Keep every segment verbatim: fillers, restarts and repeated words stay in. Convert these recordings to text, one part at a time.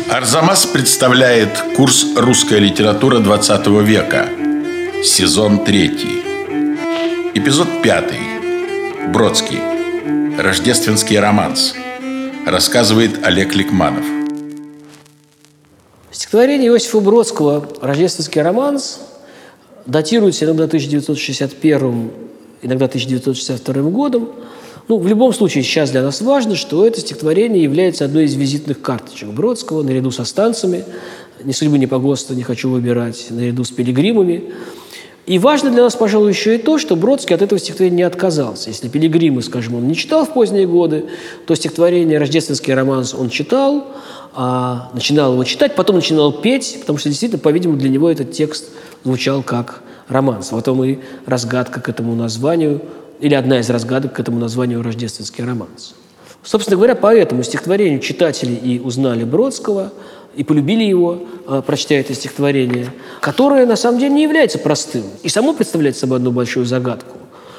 Арзамас представляет курс «Русская литература двадцатого века», сезон третий, эпизод пятый. Бродский. Рождественский романс. Рассказывает Олег Ликманов. Стихотворение Иосифа Бродского «Рождественский романс» датируется иногда тысяча девятьсот шестьдесят первым, иногда тысяча девятьсот шестьдесят вторым годом. Ну, в любом случае, сейчас для нас важно, что это стихотворение является одной из визитных карточек Бродского, наряду со станциями «Ни судьбы, ни погоста не хочу выбирать», наряду с «Пилигримами». И важно для нас, пожалуй, еще и то, что Бродский от этого стихотворения не отказался. Если «Пилигримы», скажем, он не читал в поздние годы, то стихотворение «Рождественский романс» он читал, а начинал его читать, потом начинал петь, потому что действительно, по-видимому, для него этот текст звучал как романс. Вот он и разгадка к этому названию, или одна из разгадок к этому названию «Рождественский романс». Собственно говоря, по этому стихотворению читатели и узнали Бродского, и полюбили его, прочтя это стихотворение, которое, на самом деле, не является простым. И само представляет собой одну большую загадку.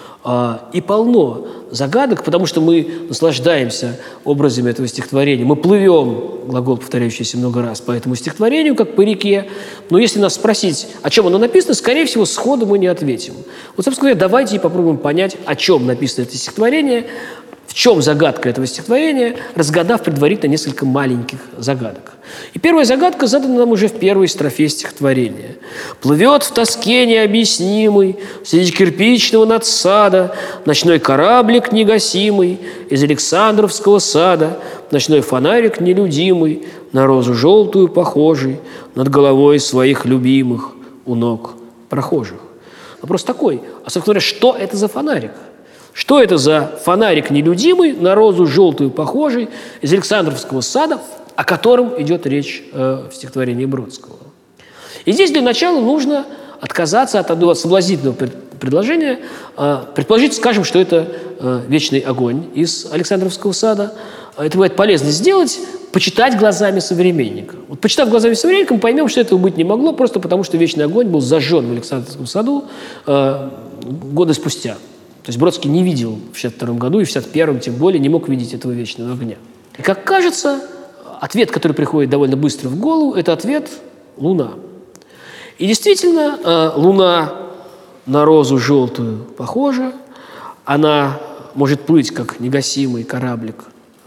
И полно загадок, потому что мы наслаждаемся образами этого стихотворения. Мы плывем, глагол, повторяющийся много раз, по этому стихотворению, как по реке. Но если нас спросить, о чем оно написано, скорее всего, сходу мы не ответим. Вот, собственно говоря, давайте попробуем понять, о чем написано это стихотворение, в чем загадка этого стихотворения, разгадав предварительно несколько маленьких загадок. И первая загадка задана нам уже в первой строфе стихотворения. «Плывет в тоске необъяснимой среди кирпичного надсада ночной кораблик негасимый из Александровского сада, ночной фонарик нелюдимый, на розу желтую похожий, над головой своих любимых у ног прохожих». Вопрос такой, а, собственно говоря, что это за фонарик? Что это за фонарик нелюдимый, на розу желтую похожий, из Александровского сада, о котором идет речь э, в стихотворении Бродского? И здесь для начала нужно отказаться от одного соблазнительного предложения, э, предположить, скажем, что это э, вечный огонь из Александровского сада. Это бывает полезно сделать, почитать глазами современника. Вот, почитав глазами современника, мы поймем, что этого быть не могло, просто потому что вечный огонь был зажжен в Александровском саду э, годы спустя. То есть Бродский не видел в шестьдесят втором году и в шестьдесят первом тем более не мог видеть этого вечного огня. И, как кажется, ответ, который приходит довольно быстро в голову, это ответ «Луна». И действительно, Луна на розу желтую похожа. Она может плыть, как негасимый кораблик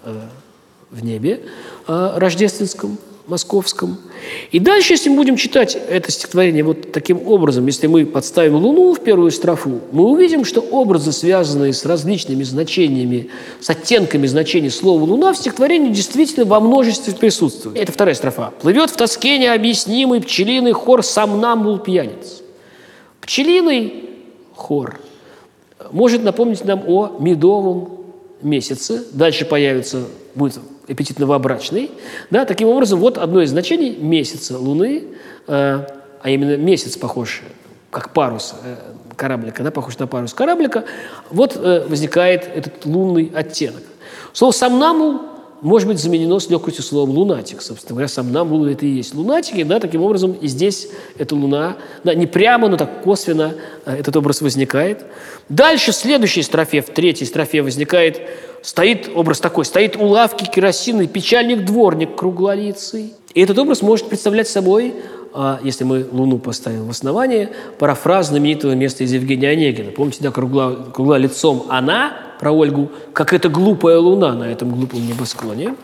в небе рождественском, московском. И дальше, если мы будем читать это стихотворение вот таким образом, если мы подставим Луну в первую строфу, мы увидим, что образы, связанные с различными значениями, с оттенками значений слова «луна», в стихотворении действительно во множестве присутствует. Это вторая строфа. «Плывет в тоске необъяснимый пчелиный хор сомнамбул пьяниц». Пчелиный хор может напомнить нам о медовом месяце. Дальше появится, будет эпитет новобрачный. Да, таким образом, вот одно из значений месяца Луны, э, а именно месяц похож, как парус э, кораблика, да, похож на парус кораблика, вот э, возникает этот лунный оттенок. Слово «сомнамбул» может быть заменено с легкостью словом «лунатик». Собственно говоря, сомнамбул – это и есть лунатики. Да, таким образом, и здесь эта луна, да, не прямо, но так косвенно э, этот образ возникает. Дальше в следующей строфе, в третьей строфе возникает Стоит образ такой, стоит у лавки керосинный печальник-дворник круглолицый. И этот образ может представлять собой, если мы Луну поставим в основание, парафраз знаменитого места из Евгения Онегина. Помните, да, кругла, кругла лицом она, про Ольгу, как эта глупая луна на этом глупом небосклоне.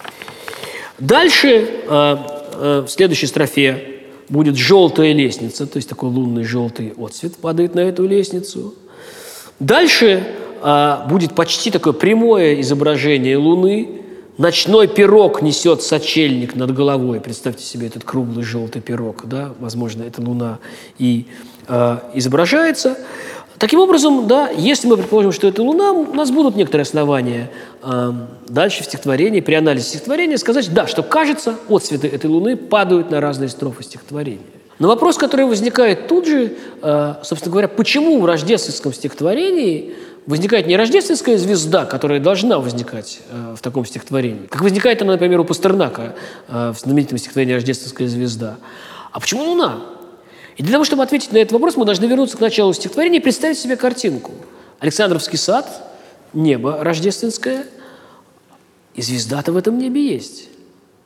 Дальше в следующей строфе будет желтая лестница, то есть такой лунный желтый отцвет падает на эту лестницу. Дальше будет почти такое прямое изображение Луны. Ночной пирог несет сочельник над головой. Представьте себе этот круглый желтый пирог. Да? Возможно, это Луна и э, изображается. Таким образом, да, если мы предположим, что это Луна, у нас будут некоторые основания э, дальше в стихотворении, при анализе стихотворения, сказать, да, что, кажется, отцветы этой Луны падают на разные строфы стихотворения. Но вопрос, который возникает тут же, э, собственно говоря, почему в рождественском стихотворении возникает не рождественская звезда, которая должна возникать э, в таком стихотворении, как возникает она, например, у Пастернака э, в знаменитом стихотворении «Рождественская звезда». А почему Луна? И для того, чтобы ответить на этот вопрос, мы должны вернуться к началу стихотворения и представить себе картинку. Александровский сад, небо рождественское, и звезда-то в этом небе есть.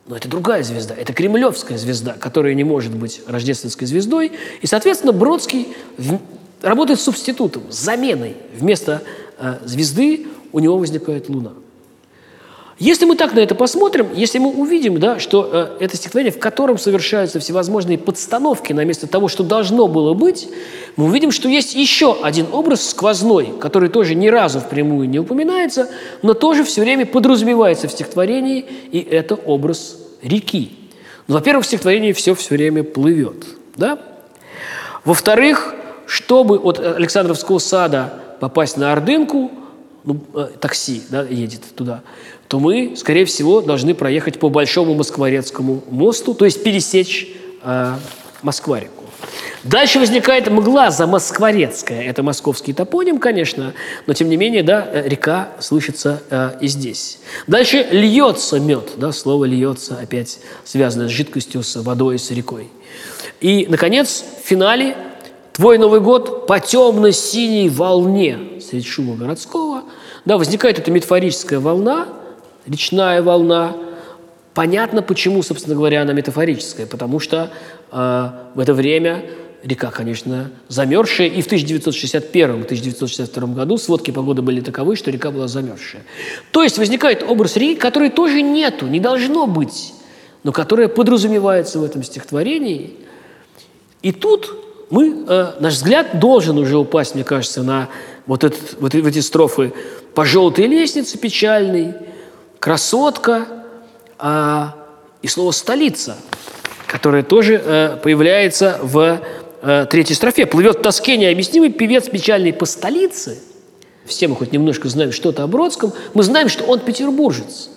Но это другая звезда, это кремлевская звезда, которая не может быть рождественской звездой. И, соответственно, Бродский в... работает субститутом, заменой. Вместо э, звезды у него возникает луна. Если мы так на это посмотрим, если мы увидим, да, что э, это стихотворение, в котором совершаются всевозможные подстановки на место того, что должно было быть, мы увидим, что есть еще один образ сквозной, который тоже ни разу впрямую не упоминается, но тоже все время подразумевается в стихотворении, и это образ реки. Ну, во-первых, в стихотворении все все время плывет. Да? Во-вторых, чтобы от Александровского сада попасть на Ордынку, ну, э, такси, да, едет туда, то мы, скорее всего, должны проехать по Большому Москворецкому мосту, то есть пересечь э, Москва-реку. Дальше возникает мгла замоскворецкая. Это московский топоним, конечно, но, тем не менее, да, река слышится э, и здесь. Дальше льется мед. Да, слово «льется» опять связано с жидкостью, с водой, с рекой. И, наконец, в финале «Твой Новый год по темно-синей волне» среди шума городского. Да, возникает эта метафорическая волна, речная волна. Понятно, почему, собственно говоря, она метафорическая. Потому что э, в это время река, конечно, замерзшая. И в тысяча девятьсот шестьдесят первом — тысяча девятьсот шестьдесят втором году сводки погоды были таковы, что река была замерзшая. То есть возникает образ реки, которой тоже нету, не должно быть, но которая подразумевается в этом стихотворении. И тут мы, э, наш взгляд должен уже упасть, мне кажется, на вот, этот, вот эти строфы «По желтой лестнице печальной», «Красотка», а, и слово «столица», которое тоже э, появляется в э, третьей строфе. «Плывет в тоске необъяснимый певец печальный по столице». Все мы хоть немножко знаем что-то о Бродском. Мы знаем, что он петербуржец.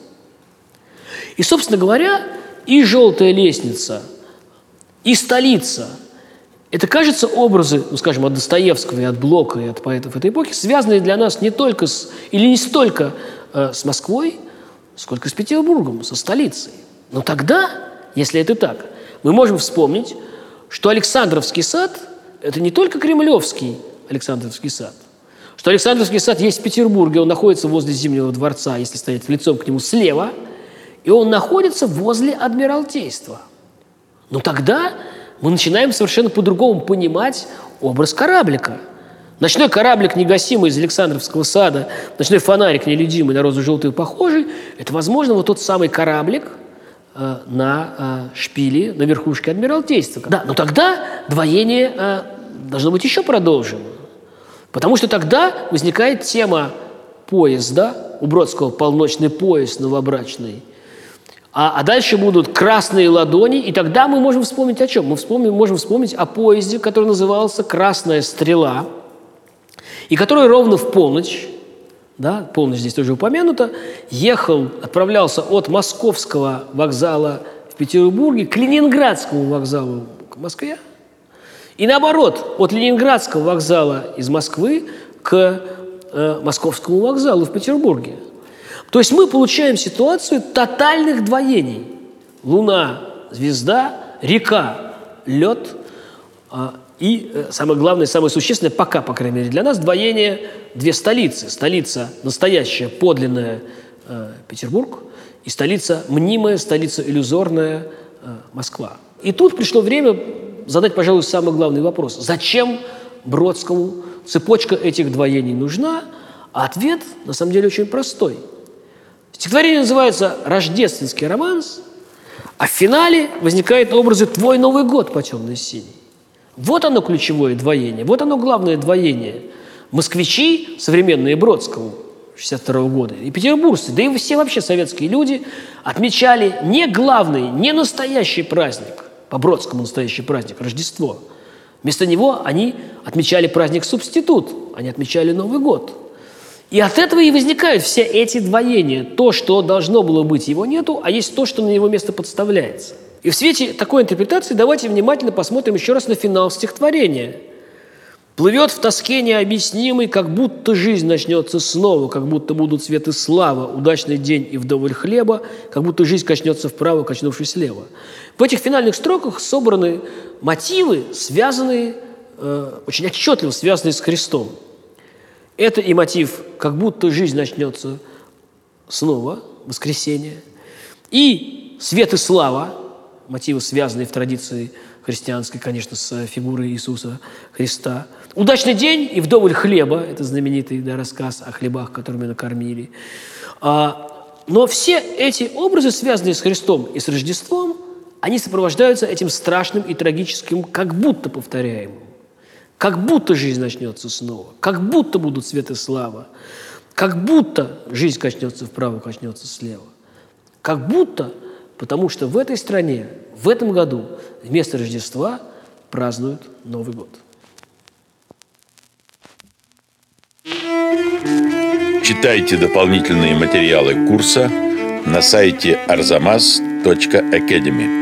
И, собственно говоря, и «желтая лестница», и «столица» — это, кажется, образы, ну, скажем, от Достоевского и от Блока, и от поэтов этой эпохи, связанные для нас не только с, или не столько э, с Москвой, сколько с Петербургом, со столицей. Но тогда, если это так, мы можем вспомнить, что Александровский сад – это не только кремлевский Александровский сад, что Александровский сад есть в Петербурге, он находится возле Зимнего дворца, если стоять лицом к нему слева, и он находится возле Адмиралтейства. Но тогда мы начинаем совершенно по-другому понимать образ кораблика. Ночной кораблик негасимый из Александровского сада, ночной фонарик нелюдимый, на розу желтую похожий – это, возможно, вот тот самый кораблик э, на э, шпиле, на верхушке Адмиралтейства. Да, но тогда двоение э, должно быть еще продолжено. Потому что тогда возникает тема поезда, у Бродского полночный поезд новобрачный, а, а дальше будут красные ладони, и тогда мы можем вспомнить о чем? Мы вспомним, можем вспомнить о поезде, который назывался «Красная стрела», и который ровно в полночь, да, полночь здесь тоже упомянута, ехал, отправлялся от Московского вокзала в Петербурге к Ленинградскому вокзалу к Москве, и наоборот, от Ленинградского вокзала из Москвы к э, Московскому вокзалу в Петербурге. То есть мы получаем ситуацию тотальных двоений. Луна, звезда, река, лед э, и, э, самое главное, самое существенное, пока, по крайней мере, для нас, двоение две столицы. Столица настоящая, подлинная э, Петербург, и столица мнимая, столица иллюзорная э, Москва. И тут пришло время задать, пожалуй, самый главный вопрос. Зачем Бродскому цепочка этих двоений нужна? А ответ, на самом деле, очень простой. Стихотворение называется «Рождественский романс», а в финале возникают образы «Твой Новый год по темно-синей». Вот оно ключевое двоение, вот оно главное двоение. Москвичи, современные Бродскому шестьдесят второго года, и петербуржцы, да и все вообще советские люди отмечали не главный, не настоящий праздник, по Бродскому настоящий праздник, Рождество. Вместо него они отмечали праздник-субститут, они отмечали Новый год. И от этого и возникают все эти двоения. То, что должно было быть, его нету, а есть то, что на его место подставляется. И в свете такой интерпретации давайте внимательно посмотрим еще раз на финал стихотворения. «Плывет в тоске необъяснимой, как будто жизнь начнется снова, как будто будут свет и слава, удачный день и вдоволь хлеба, как будто жизнь качнется вправо, качнувшись влево». В этих финальных строках собраны мотивы, связанные, э, очень отчетливо связанные с Христом. Это и мотив «как будто жизнь начнется снова», воскресенье, и свет и слава, мотивы, связанные в традиции христианской, конечно, с фигурой Иисуса Христа. Удачный день и вдоволь хлеба. Это знаменитый, да, рассказ о хлебах, которыми накормили. А, но все эти образы, связанные с Христом и с Рождеством, они сопровождаются этим страшным и трагическим, как будто повторяемым. Как будто жизнь начнется снова. Как будто будут свет и слава. Как будто жизнь качнется вправо, качнется слева. Как будто, потому что в этой стране, в этом году вместо Рождества празднуют Новый год. Читайте дополнительные материалы курса на сайте арзамас точка академи.